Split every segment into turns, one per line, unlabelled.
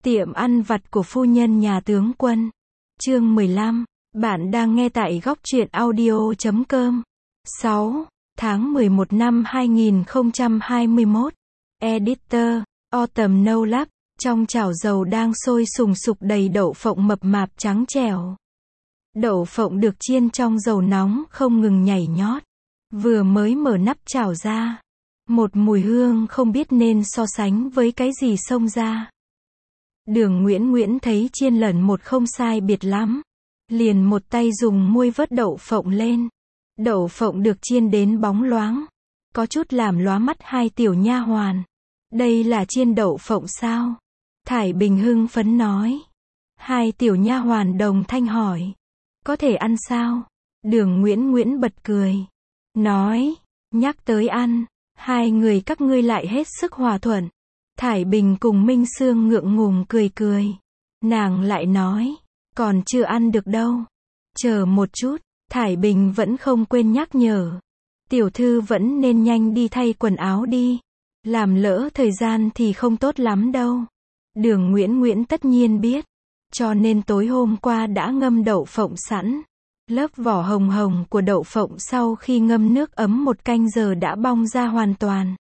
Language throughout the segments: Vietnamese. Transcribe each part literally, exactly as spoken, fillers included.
Tiệm ăn vặt của phu nhân nhà tướng quân. Chương mười lăm. Bạn đang nghe tại góc truyện audio chấm com. sáu tháng mười một năm hai nghìn không trăm hai mươi mốt. Editor. Autumn No Lab. Trong chảo dầu đang sôi sùng sục đầy đậu phộng mập mạp trắng trẻo. Đậu phộng được chiên trong dầu nóng không ngừng nhảy nhót. Vừa mới mở nắp chảo ra, một mùi hương không biết nên so sánh với cái gì xông ra. Đường Nguyễn Nguyễn thấy chiên lẩn một không sai biệt lắm, liền một tay dùng muôi vớt đậu phộng lên. Đậu phộng được chiên đến bóng loáng, có chút làm lóa mắt hai tiểu nha hoàn. Đây là chiên đậu phộng sao? Thải Bình hưng phấn nói. Hai tiểu nha hoàn đồng thanh hỏi, có thể ăn sao? Đường Nguyễn Nguyễn bật cười, nói, nhắc tới ăn, hai người các ngươi lại hết sức hòa thuận. Thải Bình cùng Minh Sương ngượng ngùng cười cười. Nàng lại nói, còn chưa ăn được đâu. Chờ một chút, Thải Bình vẫn không quên nhắc nhở. Tiểu thư vẫn nên nhanh đi thay quần áo đi. Làm lỡ thời gian thì không tốt lắm đâu. Đường Nguyễn Nguyễn tất nhiên biết. Cho nên tối hôm qua đã ngâm đậu phộng sẵn. Lớp vỏ hồng hồng của đậu phộng sau khi ngâm nước ấm một canh giờ đã bong ra hoàn toàn.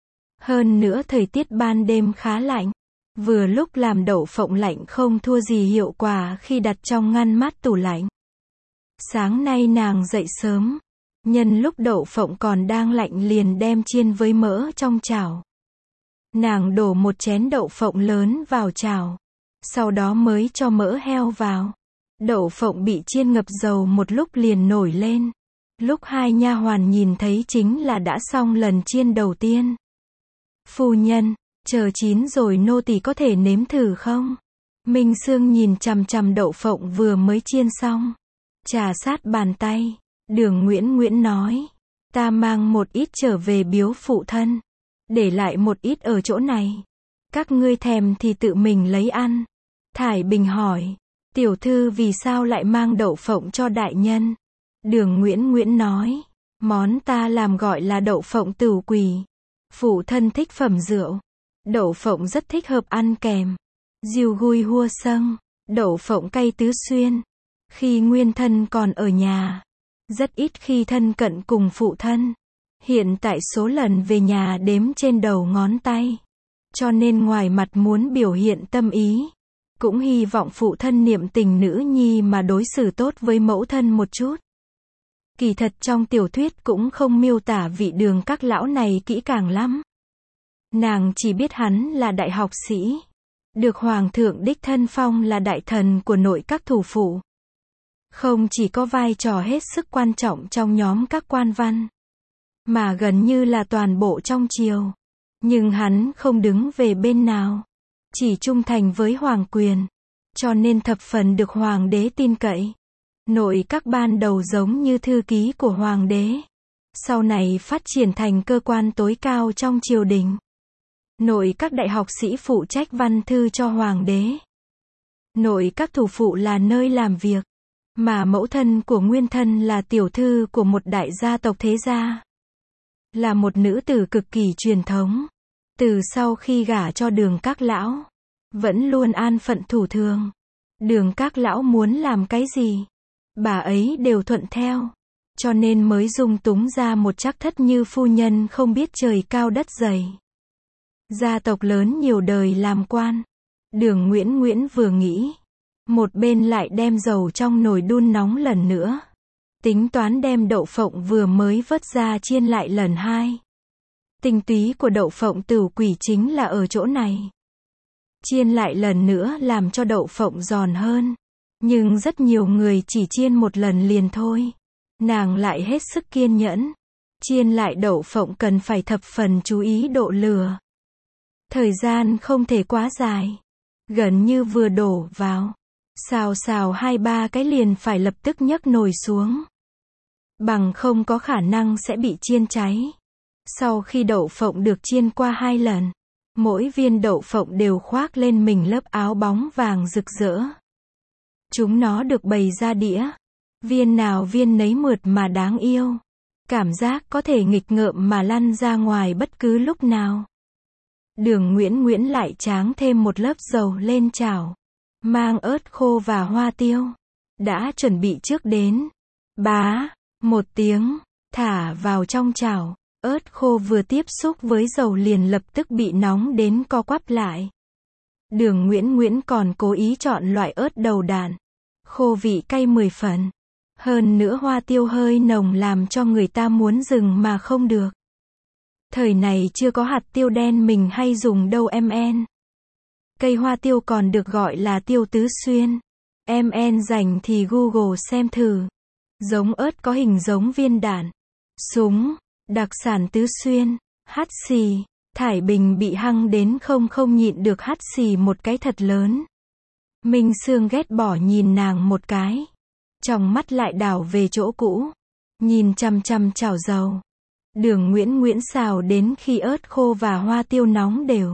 Hơn nữa thời tiết ban đêm khá lạnh. Vừa lúc làm đậu phộng lạnh không thua gì hiệu quả khi đặt trong ngăn mát tủ lạnh. Sáng nay nàng dậy sớm. Nhân lúc đậu phộng còn đang lạnh liền đem chiên với mỡ trong chảo. Nàng đổ một chén đậu phộng lớn vào chảo. Sau đó mới cho mỡ heo vào. Đậu phộng bị chiên ngập dầu một lúc liền nổi lên. Lúc hai nha hoàn nhìn thấy chính là đã xong lần chiên đầu tiên. Phu nhân, chờ chín rồi nô tỳ có thể nếm thử không? Minh Sương nhìn chằm chằm đậu phộng vừa mới chiên xong. Trà sát bàn tay. Đường Nguyễn Nguyễn nói, ta mang một ít trở về biếu phụ thân. Để lại một ít ở chỗ này. Các ngươi thèm thì tự mình lấy ăn. Thải Bình hỏi, tiểu thư vì sao lại mang đậu phộng cho đại nhân? Đường Nguyễn Nguyễn nói, món ta làm gọi là đậu phộng tửu quỳ. Phụ thân thích phẩm rượu. Đậu phộng rất thích hợp ăn kèm. Diều gui hua sâng. Đậu phộng cay tứ xuyên. Khi nguyên thân còn ở nhà, rất ít khi thân cận cùng phụ thân. Hiện tại số lần về nhà đếm trên đầu ngón tay. Cho nên ngoài mặt muốn biểu hiện tâm ý, cũng hy vọng phụ thân niệm tình nữ nhi mà đối xử tốt với mẫu thân một chút. Kỳ thật trong tiểu thuyết cũng không miêu tả vị Đường các lão này kỹ càng lắm. Nàng chỉ biết hắn là đại học sĩ, được hoàng thượng đích thân phong là đại thần của nội các thủ phủ. Không chỉ có vai trò hết sức quan trọng trong nhóm các quan văn, mà gần như là toàn bộ trong triều. Nhưng hắn không đứng về bên nào, chỉ trung thành với hoàng quyền, cho nên thập phần được hoàng đế tin cậy. Nội các ban đầu giống như thư ký của hoàng đế, sau này phát triển thành cơ quan tối cao trong triều đình. Nội các đại học sĩ phụ trách văn thư cho hoàng đế. Nội các thủ phụ là nơi làm việc, mà mẫu thân của nguyên thân là tiểu thư của một đại gia tộc thế gia. Là một nữ tử cực kỳ truyền thống. Từ sau khi gả cho Đường các lão, vẫn luôn an phận thủ thường. Đường các lão muốn làm cái gì, bà ấy đều thuận theo. Cho nên mới dung túng ra một trác thất như phu nhân không biết trời cao đất dày. Gia tộc lớn nhiều đời làm quan. Đường Nguyễn Nguyễn vừa nghĩ, một bên lại đem dầu trong nồi đun nóng lần nữa. Tính toán đem đậu phộng vừa mới vớt ra chiên lại lần hai. Tinh túy của đậu phộng tửu quỷ chính là ở chỗ này. Chiên lại lần nữa làm cho đậu phộng giòn hơn. Nhưng rất nhiều người chỉ chiên một lần liền thôi. Nàng lại hết sức kiên nhẫn. Chiên lại đậu phộng cần phải thập phần chú ý độ lửa. Thời gian không thể quá dài. Gần như vừa đổ vào, xào xào hai ba cái liền phải lập tức nhấc nồi xuống. Bằng không có khả năng sẽ bị chiên cháy. Sau khi đậu phộng được chiên qua hai lần, mỗi viên đậu phộng đều khoác lên mình lớp áo bóng vàng rực rỡ. Chúng nó được bày ra đĩa. Viên nào viên nấy mượt mà đáng yêu. Cảm giác có thể nghịch ngợm mà lăn ra ngoài bất cứ lúc nào. Đường Nguyễn Nguyễn lại tráng thêm một lớp dầu lên chảo, mang ớt khô và hoa tiêu đã chuẩn bị trước đến. Bá, một tiếng, thả vào trong chảo. Ớt khô vừa tiếp xúc với dầu liền lập tức bị nóng đến co quắp lại. Đường Nguyễn Nguyễn còn cố ý chọn loại ớt đầu đạn, khô vị cay mười phần. Hơn nữa hoa tiêu hơi nồng làm cho người ta muốn dừng mà không được. Thời này chưa có hạt tiêu đen mình hay dùng đâu em en. Cây hoa tiêu còn được gọi là tiêu tứ xuyên. Em en rảnh thì Google xem thử. Giống ớt có hình giống viên đạn. Súng, đặc sản Tứ Xuyên, hắt xì. Thải Bình bị hăng đến không không nhịn được hắt xì một cái thật lớn. Minh Sương ghét bỏ nhìn nàng một cái. Trong mắt lại đảo về chỗ cũ. Nhìn chằm chằm chảo dầu. Đường Nguyễn Nguyễn xào đến khi ớt khô và hoa tiêu nóng đều.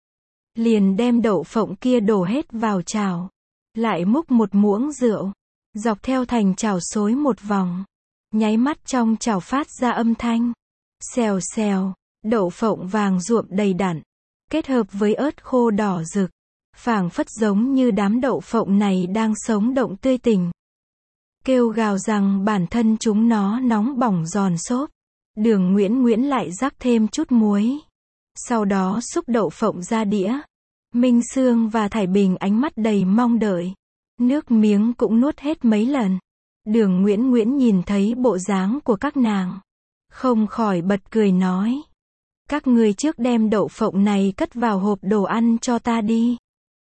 Liền đem đậu phộng kia đổ hết vào chảo. Lại múc một muỗng rượu. Dọc theo thành chảo xối một vòng. Nháy mắt trong chảo phát ra âm thanh. Xèo xèo. Đậu phộng vàng ruộm đầy đặn. Kết hợp với ớt khô đỏ rực. Phảng phất giống như đám đậu phộng này đang sống động tươi tỉnh. Kêu gào rằng bản thân chúng nó nóng bỏng giòn xốp. Đường Nguyễn Nguyễn lại rắc thêm chút muối. Sau đó xúc đậu phộng ra đĩa. Minh Sương và Thải Bình ánh mắt đầy mong đợi. Nước miếng cũng nuốt hết mấy lần. Đường Nguyễn Nguyễn nhìn thấy bộ dáng của các nàng. Không khỏi bật cười nói. Các ngươi trước đem đậu phộng này cất vào hộp đồ ăn cho ta đi.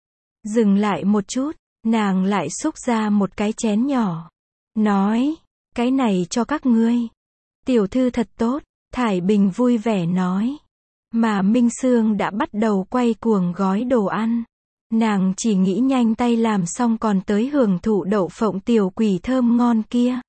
Dừng lại một chút, nàng lại xúc ra một cái chén nhỏ. Nói, cái này cho các ngươi. Tiểu thư thật tốt, Thải Bình vui vẻ nói. Mà Minh Sương đã bắt đầu quay cuồng gói đồ ăn. Nàng chỉ nghĩ nhanh tay làm xong còn tới hưởng thụ đậu phộng tiểu quỷ thơm ngon kia.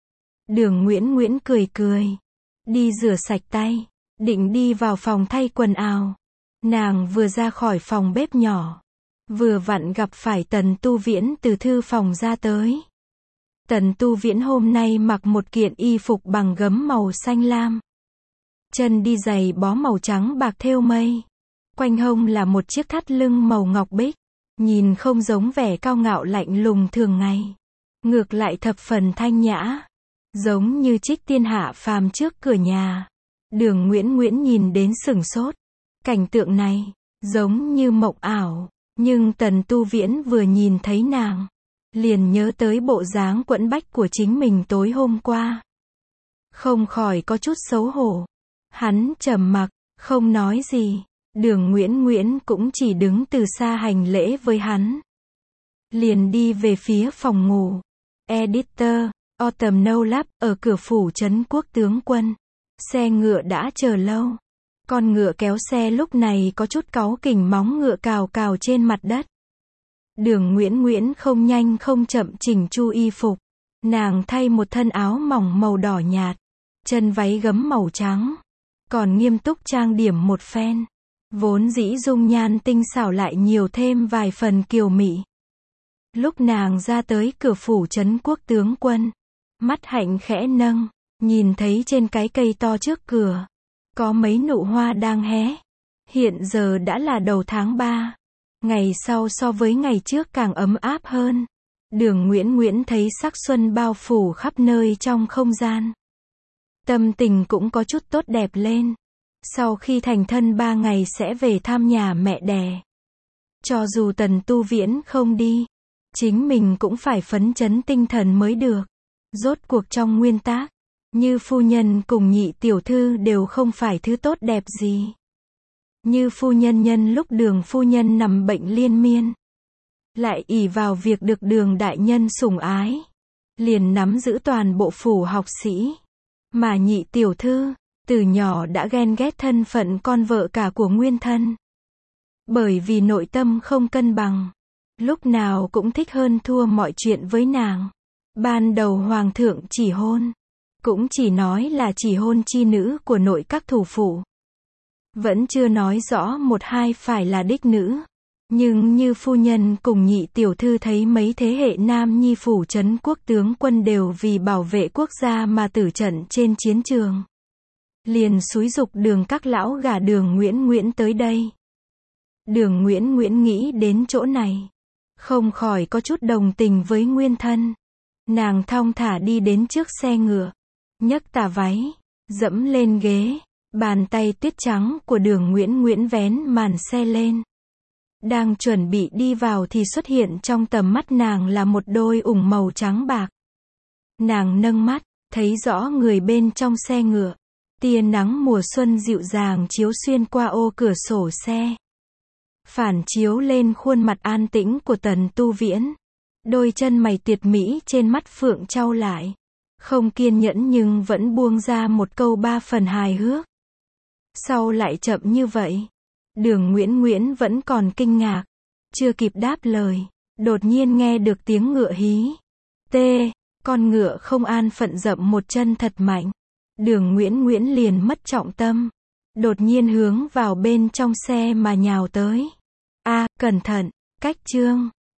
Đường Nguyễn Nguyễn cười cười. Đi rửa sạch tay. Định đi vào phòng thay quần áo. Nàng vừa ra khỏi phòng bếp nhỏ. Vừa vặn gặp phải Tần Tu Viễn từ thư phòng ra tới. Tần Tu Viễn hôm nay mặc một kiện y phục bằng gấm màu xanh lam. Chân đi giày bó màu trắng bạc thêu mây. Quanh hông là một chiếc thắt lưng màu ngọc bích. Nhìn không giống vẻ cao ngạo lạnh lùng thường ngày. Ngược lại thập phần thanh nhã. Giống như trích tiên hạ phàm trước cửa nhà. Đường Nguyễn Nguyễn nhìn đến sửng sốt. Cảnh tượng này, giống như mộng ảo. Nhưng Tần Tu Viễn vừa nhìn thấy nàng. Liền nhớ tới bộ dáng quẫn bách của chính mình tối hôm qua. Không khỏi có chút xấu hổ. Hắn trầm mặc, không nói gì. Đường Nguyễn Nguyễn cũng chỉ đứng từ xa hành lễ với hắn. Liền đi về phía phòng ngủ. Editor, Autumn No Lab, ở cửa phủ trấn Quốc tướng quân. Xe ngựa đã chờ lâu. Con ngựa kéo xe lúc này có chút cáu kỉnh móng ngựa cào cào trên mặt đất. Đường Nguyễn Nguyễn không nhanh không chậm chỉnh chu y phục. Nàng thay một thân áo mỏng màu đỏ nhạt. Chân váy gấm màu trắng. Còn nghiêm túc trang điểm một phen. Vốn dĩ dung nhan tinh xảo lại nhiều thêm vài phần kiều mị. Lúc nàng ra tới cửa phủ trấn Quốc tướng quân. Mắt hạnh khẽ nâng. Nhìn thấy trên cái cây to trước cửa. Có mấy nụ hoa đang hé. Hiện giờ đã là đầu tháng ba. Ngày sau so với ngày trước càng ấm áp hơn. Đường Nguyễn Nguyễn thấy sắc xuân bao phủ khắp nơi trong không gian. Tâm tình cũng có chút tốt đẹp lên. Sau khi thành thân ba ngày sẽ về thăm nhà mẹ đẻ. Cho dù Tần Tu Viễn không đi, chính mình cũng phải phấn chấn tinh thần mới được. Rốt cuộc trong nguyên tắc, Như phu nhân cùng nhị tiểu thư đều không phải thứ tốt đẹp gì. Như phu nhân nhân lúc Đường phu nhân nằm bệnh liên miên, lại ỷ vào việc được Đường đại nhân sủng ái, liền nắm giữ toàn bộ phủ học sĩ. Mà nhị tiểu thư, từ nhỏ đã ghen ghét thân phận con vợ cả của nguyên thân. Bởi vì nội tâm không cân bằng, lúc nào cũng thích hơn thua mọi chuyện với nàng. Ban đầu hoàng thượng chỉ hôn, cũng chỉ nói là chỉ hôn chi nữ của nội các thủ phủ. Vẫn chưa nói rõ một hai phải là đích nữ. Nhưng Như phu nhân cùng nhị tiểu thư thấy mấy thế hệ nam nhi phủ trấn Quốc tướng quân đều vì bảo vệ quốc gia mà tử trận trên chiến trường, liền xúi giục Đường các lão gả Đường Nguyễn Nguyễn tới đây. Đường Nguyễn Nguyễn nghĩ đến chỗ này, không khỏi có chút đồng tình với Nguyên Thân. Nàng thong thả đi đến trước xe ngựa, nhấc tà váy, dẫm lên ghế, bàn tay tuyết trắng của Đường Nguyễn Nguyễn vén màn xe lên. Đang chuẩn bị đi vào thì xuất hiện trong tầm mắt nàng là một đôi ủng màu trắng bạc. Nàng nâng mắt, thấy rõ người bên trong xe ngựa. Tia nắng mùa xuân dịu dàng chiếu xuyên qua ô cửa sổ xe, phản chiếu lên khuôn mặt an tĩnh của Tần Tu Viễn. Đôi chân mày tuyệt mỹ trên mắt phượng chau lại, không kiên nhẫn nhưng vẫn buông ra một câu ba phần hài hước. Sao lại chậm như vậy? Đường Nguyễn Nguyễn vẫn còn kinh ngạc, chưa kịp đáp lời, đột nhiên nghe được tiếng ngựa hí. Tê, con ngựa không an phận dậm một chân thật mạnh. Đường Nguyễn Nguyễn liền mất trọng tâm, đột nhiên hướng vào bên trong xe mà nhào tới. A, cẩn thận, Cách Trương.